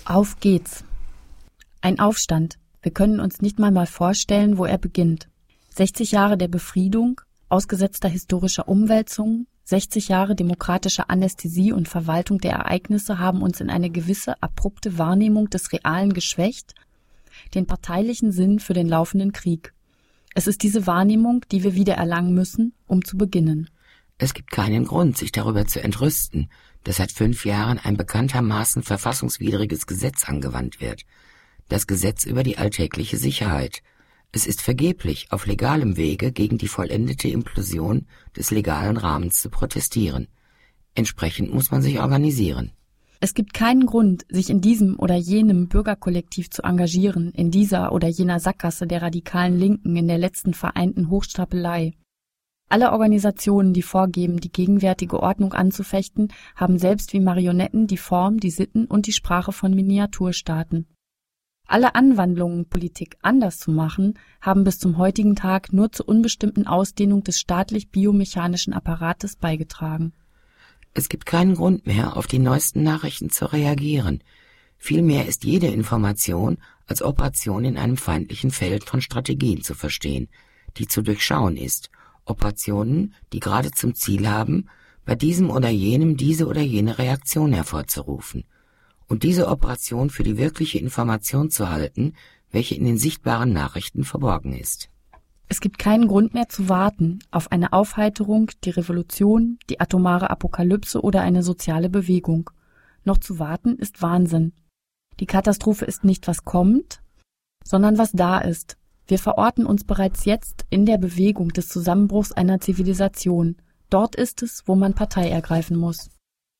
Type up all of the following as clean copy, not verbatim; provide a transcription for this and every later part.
Auf geht's. Ein Aufstand. Wir können uns nicht mal vorstellen, wo er beginnt. 60 Jahre der Befriedung, ausgesetzter historischer Umwälzungen, 60 Jahre demokratischer Anästhesie und Verwaltung der Ereignisse haben uns in eine gewisse abrupte Wahrnehmung des Realen geschwächt, den parteilichen Sinn für den laufenden Krieg. Es ist diese Wahrnehmung, die wir wiedererlangen müssen, um zu beginnen. Es gibt keinen Grund, sich darüber zu entrüsten, dass seit 5 Jahren ein bekanntermaßen verfassungswidriges Gesetz angewandt wird. Das Gesetz über die alltägliche Sicherheit. Es ist vergeblich, auf legalem Wege gegen die vollendete Implosion des legalen Rahmens zu protestieren. Entsprechend muss man sich organisieren. Es gibt keinen Grund, sich in diesem oder jenem Bürgerkollektiv zu engagieren, in dieser oder jener Sackgasse der radikalen Linken in der letzten vereinten Hochstapelei. Alle Organisationen, die vorgeben, die gegenwärtige Ordnung anzufechten, haben selbst wie Marionetten die Form, die Sitten und die Sprache von Miniaturstaaten. Alle Anwandlungen, Politik anders zu machen, haben bis zum heutigen Tag nur zur unbestimmten Ausdehnung des staatlich-biomechanischen Apparates beigetragen. Es gibt keinen Grund mehr, auf die neuesten Nachrichten zu reagieren. Vielmehr ist jede Information als Operation in einem feindlichen Feld von Strategien zu verstehen, die zu durchschauen ist. Operationen, die gerade zum Ziel haben, bei diesem oder jenem diese oder jene Reaktion hervorzurufen und diese Operation für die wirkliche Information zu halten, welche in den sichtbaren Nachrichten verborgen ist. Es gibt keinen Grund mehr zu warten auf eine Aufheiterung, die Revolution, die atomare Apokalypse oder eine soziale Bewegung. Noch zu warten ist Wahnsinn. Die Katastrophe ist nicht, was kommt, sondern was da ist. Wir verorten uns bereits jetzt in der Bewegung des Zusammenbruchs einer Zivilisation. Dort ist es, wo man Partei ergreifen muss.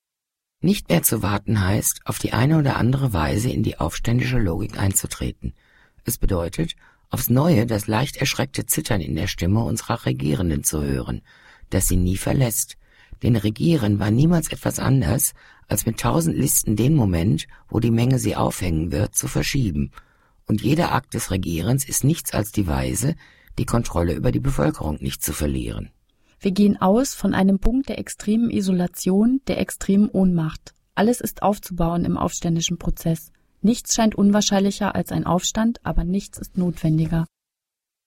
Nicht mehr zu warten heißt, auf die eine oder andere Weise in die aufständische Logik einzutreten. Es bedeutet, aufs Neue das leicht erschreckte Zittern in der Stimme unserer Regierenden zu hören, das sie nie verlässt. Denn Regieren war niemals etwas anders, als mit 1000 Listen den Moment, wo die Menge sie aufhängen wird, zu verschieben. Und jeder Akt des Regierens ist nichts als die Weise, die Kontrolle über die Bevölkerung nicht zu verlieren. Wir gehen aus von einem Punkt der extremen Isolation, der extremen Ohnmacht. Alles ist aufzubauen im aufständischen Prozess. Nichts scheint unwahrscheinlicher als ein Aufstand, aber nichts ist notwendiger.